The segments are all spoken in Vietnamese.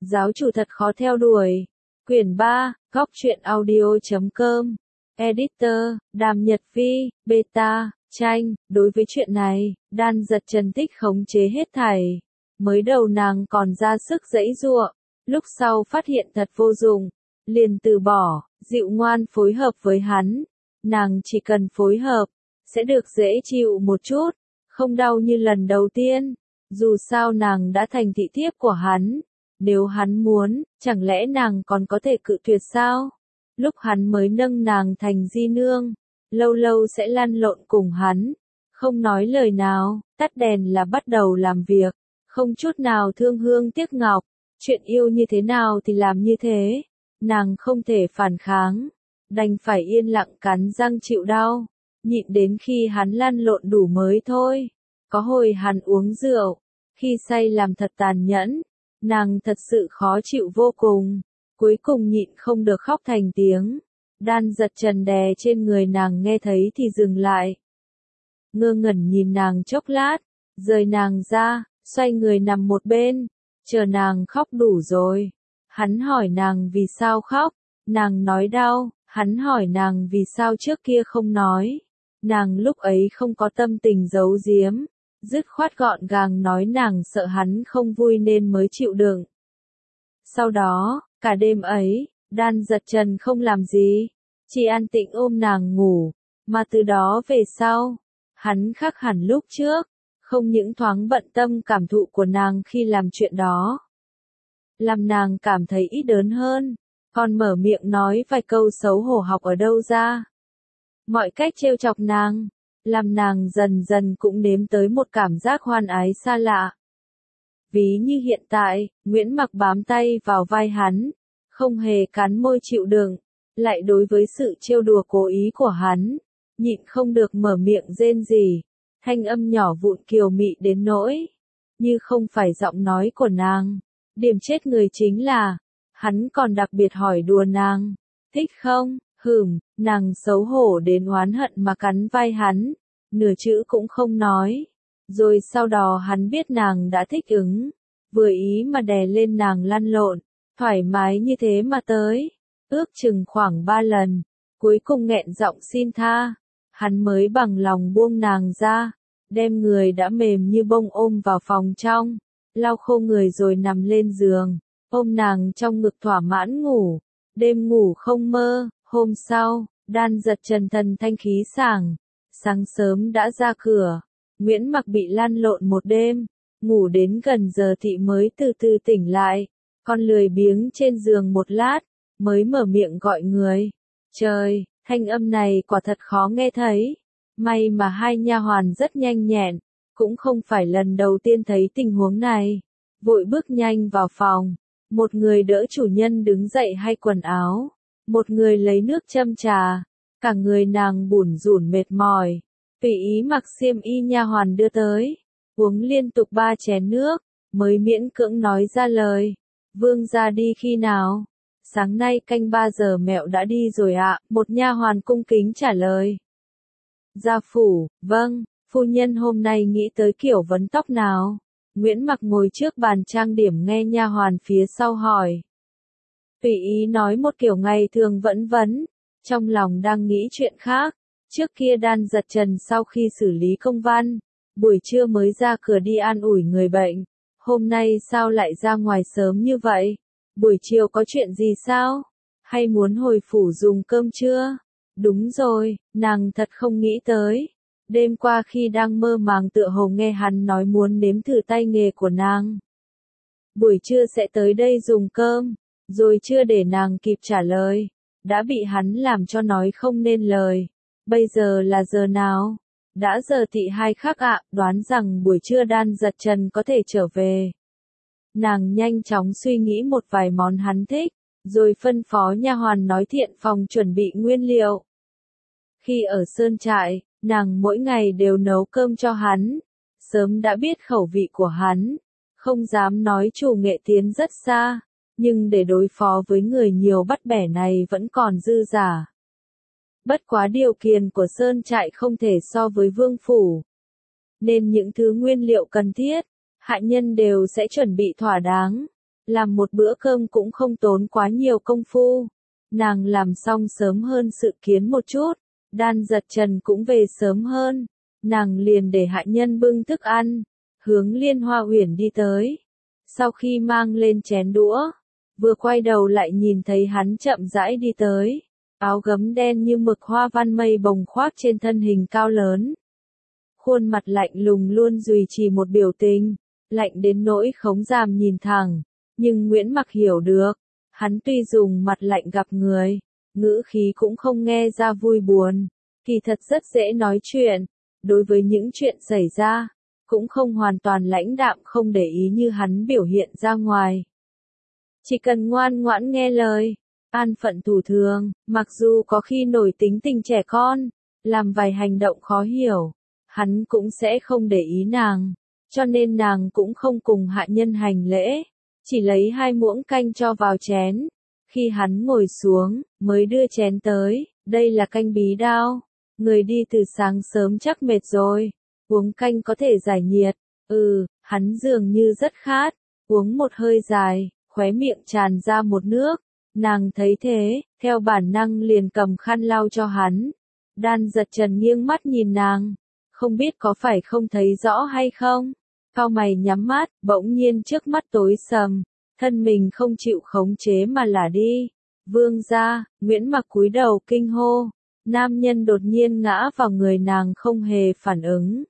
Giáo chủ thật khó theo đuổi. Quyển 3, góc truyện audio.com. Editor, Đàm Nhật Vi, Beta, Tranh. Đối với chuyện này, Đan Giật Trần thích khống chế hết thảy. Mới đầu nàng còn ra sức giãy giụa, lúc sau phát hiện thật vô dụng, liền từ bỏ, dịu ngoan phối hợp với hắn. Nàng chỉ cần phối hợp, sẽ được dễ chịu một chút, không đau như lần đầu tiên. Dù sao nàng đã thành thị thiếp của hắn, nếu hắn muốn, chẳng lẽ nàng còn có thể cự tuyệt sao? Lúc hắn mới nâng nàng thành di nương, lâu lâu sẽ lăn lộn cùng hắn, không nói lời nào, tắt đèn là bắt đầu làm việc, không chút nào thương hương tiếc ngọc, chuyện yêu như thế nào thì làm như thế, nàng không thể phản kháng, đành phải yên lặng cắn răng chịu đau, nhịn đến khi hắn lăn lộn đủ mới thôi. Có hồi hắn uống rượu, khi say làm thật tàn nhẫn, nàng thật sự khó chịu vô cùng, cuối cùng nhịn không được khóc thành tiếng. Đan Giật Trần đè trên người nàng nghe thấy thì dừng lại. Ngơ ngẩn nhìn nàng chốc lát, rời nàng ra, xoay người nằm một bên, chờ nàng khóc đủ rồi. Hắn hỏi nàng vì sao khóc, nàng nói đau, hắn hỏi nàng vì sao trước kia không nói. Nàng lúc ấy không có tâm tình giấu giếm, dứt khoát gọn gàng nói nàng sợ hắn không vui nên mới chịu đựng. Sau đó, cả đêm ấy, Đan Giật Trần không làm gì, chỉ an tĩnh ôm nàng ngủ, mà từ đó về sau, hắn khác hẳn lúc trước, không những thoáng bận tâm cảm thụ của nàng khi làm chuyện đó, làm nàng cảm thấy ít đớn hơn, còn mở miệng nói vài câu xấu hổ học ở đâu ra. Mọi cách trêu chọc nàng, làm nàng dần dần cũng nếm tới một cảm giác hoan ái xa lạ. Ví như hiện tại, Nguyễn Mặc bám tay vào vai hắn, không hề cắn môi chịu đựng, lại đối với sự trêu đùa cố ý của hắn, nhịn không được mở miệng rên rỉ, thanh âm nhỏ vụn kiều mị đến nỗi, như không phải giọng nói của nàng. Điểm chết người chính là, hắn còn đặc biệt hỏi đùa nàng, thích không? Nàng xấu hổ đến oán hận mà cắn vai hắn, nửa chữ cũng không nói. Rồi sau đó hắn biết nàng đã thích ứng, vừa ý mà đè lên nàng lăn lộn, thoải mái như thế mà tới, ước chừng khoảng 3 lần, cuối cùng nghẹn giọng xin tha, hắn mới bằng lòng buông nàng ra, đem người đã mềm như bông ôm vào phòng trong, lau khô người rồi nằm lên giường, ôm nàng trong ngực thỏa mãn ngủ, đêm ngủ không mơ. Hôm sau, Đan Giật Trần thần thanh khí sảng, sáng sớm đã ra cửa, Nguyễn Mặc bị lăn lộn một đêm, ngủ đến gần giờ thị mới từ từ tỉnh lại, còn lười biếng trên giường một lát, mới mở miệng gọi người. Trời, thanh âm này quả thật khó nghe thấy, may mà hai nha hoàn rất nhanh nhẹn, cũng không phải lần đầu tiên thấy tình huống này, vội bước nhanh vào phòng, một người đỡ chủ nhân đứng dậy hay quần áo. Một người lấy nước châm trà, cả người nàng bủn rủn mệt mỏi, tùy ý mặc xiêm y nha hoàn đưa tới, uống liên tục 3 chén nước, mới miễn cưỡng nói ra lời, vương gia đi khi nào? Sáng nay canh 3 giờ mẹo đã đi rồi ạ, một nha hoàn cung kính trả lời. Gia phủ, vâng, phu nhân hôm nay nghĩ tới kiểu vấn tóc nào? Nguyễn Mặc ngồi trước bàn trang điểm nghe nha hoàn phía sau hỏi. Tùy ý nói một kiểu ngày thường vẫn vấn, trong lòng đang nghĩ chuyện khác. Trước kia Đan Giật Trần sau khi xử lý công văn, buổi trưa mới ra cửa đi an ủi người bệnh. Hôm nay sao lại ra ngoài sớm như vậy? Buổi chiều có chuyện gì sao? Hay muốn hồi phủ dùng cơm trưa? Đúng rồi, nàng thật không nghĩ tới. Đêm qua khi đang mơ màng tựa hồ nghe hắn nói muốn nếm thử tay nghề của nàng. Buổi trưa sẽ tới đây dùng cơm. Rồi chưa để nàng kịp trả lời, đã bị hắn làm cho nói không nên lời. Bây giờ là giờ nào? Đã giờ thị 2 khắc ạ, đoán rằng buổi trưa Đan Giật Trần có thể trở về. Nàng nhanh chóng suy nghĩ một vài món hắn thích, rồi phân phó nha hoàn nói thiện phòng chuẩn bị nguyên liệu. Khi ở sơn trại, nàng mỗi ngày đều nấu cơm cho hắn, sớm đã biết khẩu vị của hắn, không dám nói chủ nghệ tiến rất xa. Nhưng để đối phó với người nhiều bắt bẻ này vẫn còn dư giả. Bất quá điều kiện của sơn trại không thể so với vương phủ. Nên những thứ nguyên liệu cần thiết, hạ nhân đều sẽ chuẩn bị thỏa đáng. làm một bữa cơm cũng không tốn quá nhiều công phu. Nàng làm xong sớm hơn dự kiến một chút, Đan Giật Trần cũng về sớm hơn, nàng liền để hạ nhân bưng thức ăn, hướng Liên Hoa Uyển đi tới. Sau khi mang lên chén đũa, vừa quay đầu lại nhìn thấy hắn chậm rãi đi tới, áo gấm đen như mực hoa văn mây bồng khoác trên thân hình cao lớn. Khuôn mặt lạnh lùng luôn duy trì một biểu tình, lạnh đến nỗi không dám nhìn thẳng, nhưng Nguyễn Mặc hiểu được, hắn tuy dùng mặt lạnh gặp người, ngữ khí cũng không nghe ra vui buồn, kỳ thật rất dễ nói chuyện, đối với những chuyện xảy ra, cũng không hoàn toàn lãnh đạm không để ý như hắn biểu hiện ra ngoài. Chỉ cần ngoan ngoãn nghe lời, an phận thủ thường, mặc dù có khi nổi tính tình trẻ con, làm vài hành động khó hiểu, hắn cũng sẽ không để ý nàng, cho nên nàng cũng không cùng hạ nhân hành lễ, chỉ lấy 2 muỗng canh cho vào chén. Khi hắn ngồi xuống, mới đưa chén tới, đây là canh bí đao, người đi từ sáng sớm chắc mệt rồi, uống canh có thể giải nhiệt. Hắn dường như rất khát, uống một hơi dài, khóe miệng tràn ra một nước, nàng thấy thế, theo bản năng liền cầm khăn lau cho hắn. Đan Giật Trần nghiêng mắt nhìn nàng, không biết có phải không thấy rõ hay không, cau mày nhắm mắt, bỗng nhiên trước mắt tối sầm, thân mình không chịu khống chế mà lả đi. Vương gia, Nguyễn Mặc cúi đầu kinh hô, nam nhân đột nhiên ngã vào người nàng không hề phản ứng.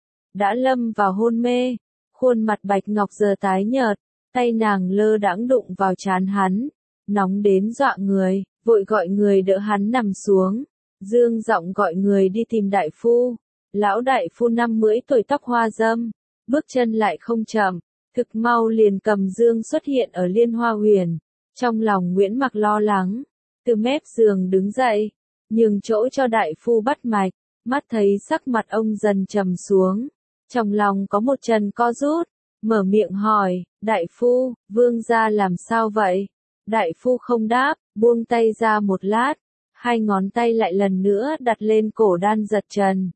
Đã lâm vào hôn mê, khuôn mặt bạch ngọc giờ tái nhợt, tay nàng lơ đãng đụng vào trán hắn, nóng đến dọa người, vội gọi người đỡ hắn nằm xuống, dương giọng gọi người đi tìm đại phu. Lão đại phu 50 tuổi tóc hoa râm, bước chân lại không chậm, thực mau liền cầm dương xuất hiện ở Liên Hoa Uyển. Trong lòng Nguyễn Mặc lo lắng, từ mép giường đứng dậy, nhường chỗ cho đại phu bắt mạch, mắt thấy sắc mặt ông dần trầm xuống, trong lòng có một trận co rút, mở miệng hỏi, đại phu, vương gia làm sao vậy? Đại phu không đáp, buông tay ra một lát, 2 ngón tay lại lần nữa đặt lên cổ Đan Giật Trần.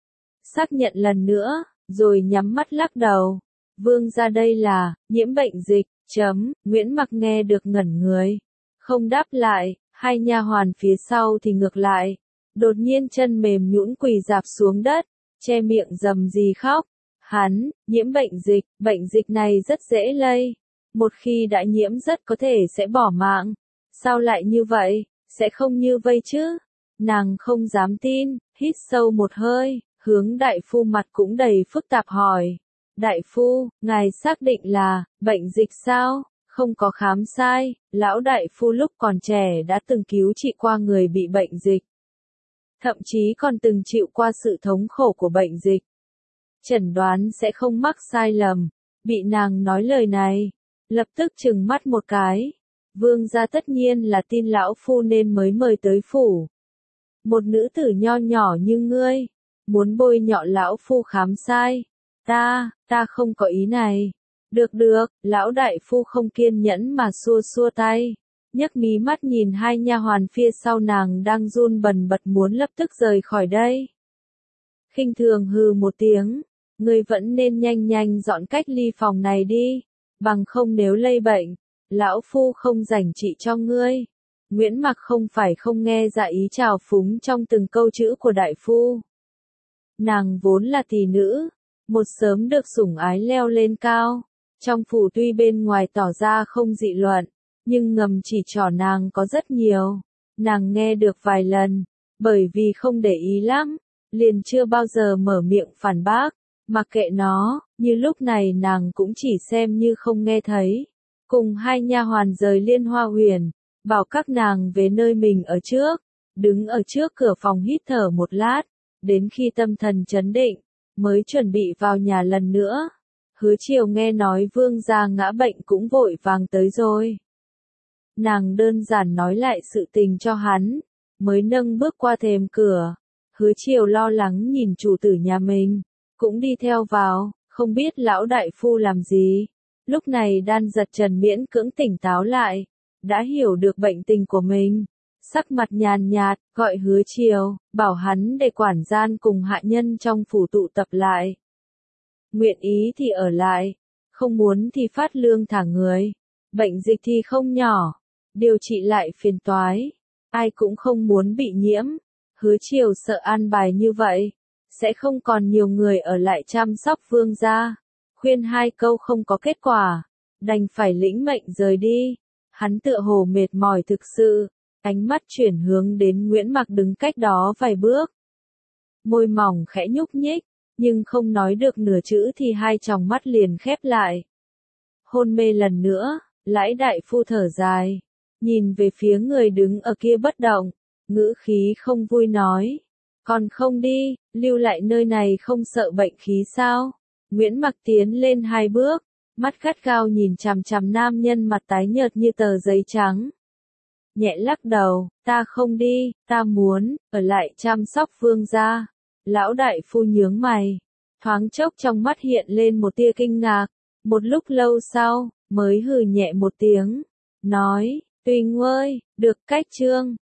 Xác nhận lần nữa, rồi nhắm mắt lắc đầu. Vương gia đây là, nhiễm bệnh dịch, Nguyễn Mặc nghe được ngẩn người. Không đáp lại, 2 nha hoàn phía sau thì ngược lại. Đột nhiên chân mềm nhũn quỳ rạp xuống đất, che miệng rầm rì khóc. Hắn, nhiễm bệnh dịch này rất dễ lây. Một khi đã nhiễm rất có thể sẽ bỏ mạng. Sao lại như vậy, sẽ không như vây chứ? Nàng không dám tin, hít sâu một hơi, hướng đại phu mặt cũng đầy phức tạp hỏi. Đại phu, ngài xác định là, bệnh dịch sao? Không có khám sai, lão đại phu lúc còn trẻ đã từng cứu trị qua người bị bệnh dịch. Thậm chí còn từng chịu qua sự thống khổ của bệnh dịch. Chẩn đoán sẽ không mắc sai lầm, bị nàng nói lời này, lập tức trừng mắt một cái. Vương gia tất nhiên là tin lão phu nên mới mời tới phủ. Một nữ tử nho nhỏ như ngươi, muốn bôi nhọ lão phu khám sai. Ta không có ý này. Được, lão đại phu không kiên nhẫn mà xua xua tay, nhấc mí mắt nhìn 2 nha hoàn phía sau nàng đang run bần bật muốn lập tức rời khỏi đây. Khinh thường hừ một tiếng, ngươi vẫn nên nhanh dọn cách ly phòng này đi, bằng không nếu lây bệnh, lão phu không rảnh trị cho ngươi. Nguyễn Mặc không phải không nghe ra ý trào phúng trong từng câu chữ của đại phu. Nàng vốn là tỷ nữ, một sớm được sủng ái leo lên cao, trong phủ tuy bên ngoài tỏ ra không dị luận, nhưng ngầm chỉ trỏ nàng có rất nhiều. Nàng nghe được vài lần, bởi vì không để ý lắm, liền chưa bao giờ mở miệng phản bác, mặc kệ nó, như lúc này nàng cũng chỉ xem như không nghe thấy. Cùng 2 nha hoàn rời Liên Hoa Uyển, bảo các nàng về nơi mình ở trước, đứng ở trước cửa phòng hít thở một lát, đến khi tâm thần chấn định, mới chuẩn bị vào nhà lần nữa. Hứa Chiều nghe nói vương gia ngã bệnh cũng vội vàng tới rồi. Nàng đơn giản nói lại sự tình cho hắn, mới nâng bước qua thềm cửa. Hứa Chiều lo lắng nhìn chủ tử nhà mình, cũng đi theo vào, không biết lão đại phu làm gì. Lúc này Đan Giật Trần miễn cưỡng tỉnh táo lại, đã hiểu được bệnh tình của mình. Sắc mặt nhàn nhạt, gọi Hứa Chiều, bảo hắn để quản gian cùng hạ nhân trong phủ tụ tập lại. Nguyện ý thì ở lại, không muốn thì phát lương thả người. Bệnh dịch thì không nhỏ, điều trị lại phiền toái, ai cũng không muốn bị nhiễm. Hứa Triều sợ an bài như vậy, sẽ không còn nhiều người ở lại chăm sóc Vương gia. Khuyên 2 câu không có kết quả, đành phải lĩnh mệnh rời đi. Hắn tựa hồ mệt mỏi thực sự, ánh mắt chuyển hướng đến Nguyễn Mặc đứng cách đó vài bước. Môi mỏng khẽ nhúc nhích, nhưng không nói được nửa chữ thì 2 tròng mắt liền khép lại. Hôn mê lần nữa, Lãi đại phu thở dài, nhìn về phía người đứng ở kia bất động, ngữ khí không vui nói. Còn không đi, lưu lại nơi này không sợ bệnh khí sao? Nguyễn Mặc tiến lên 2 bước, mắt gắt gao nhìn chằm chằm nam nhân mặt tái nhợt như tờ giấy trắng. Nhẹ lắc đầu, ta không đi, ta muốn, ở lại chăm sóc Vương gia. Lão đại phu nhướng mày, thoáng chốc trong mắt hiện lên một tia kinh ngạc, một lúc lâu sau, mới hừ nhẹ một tiếng, nói, Tùy ngươi, được cách chương.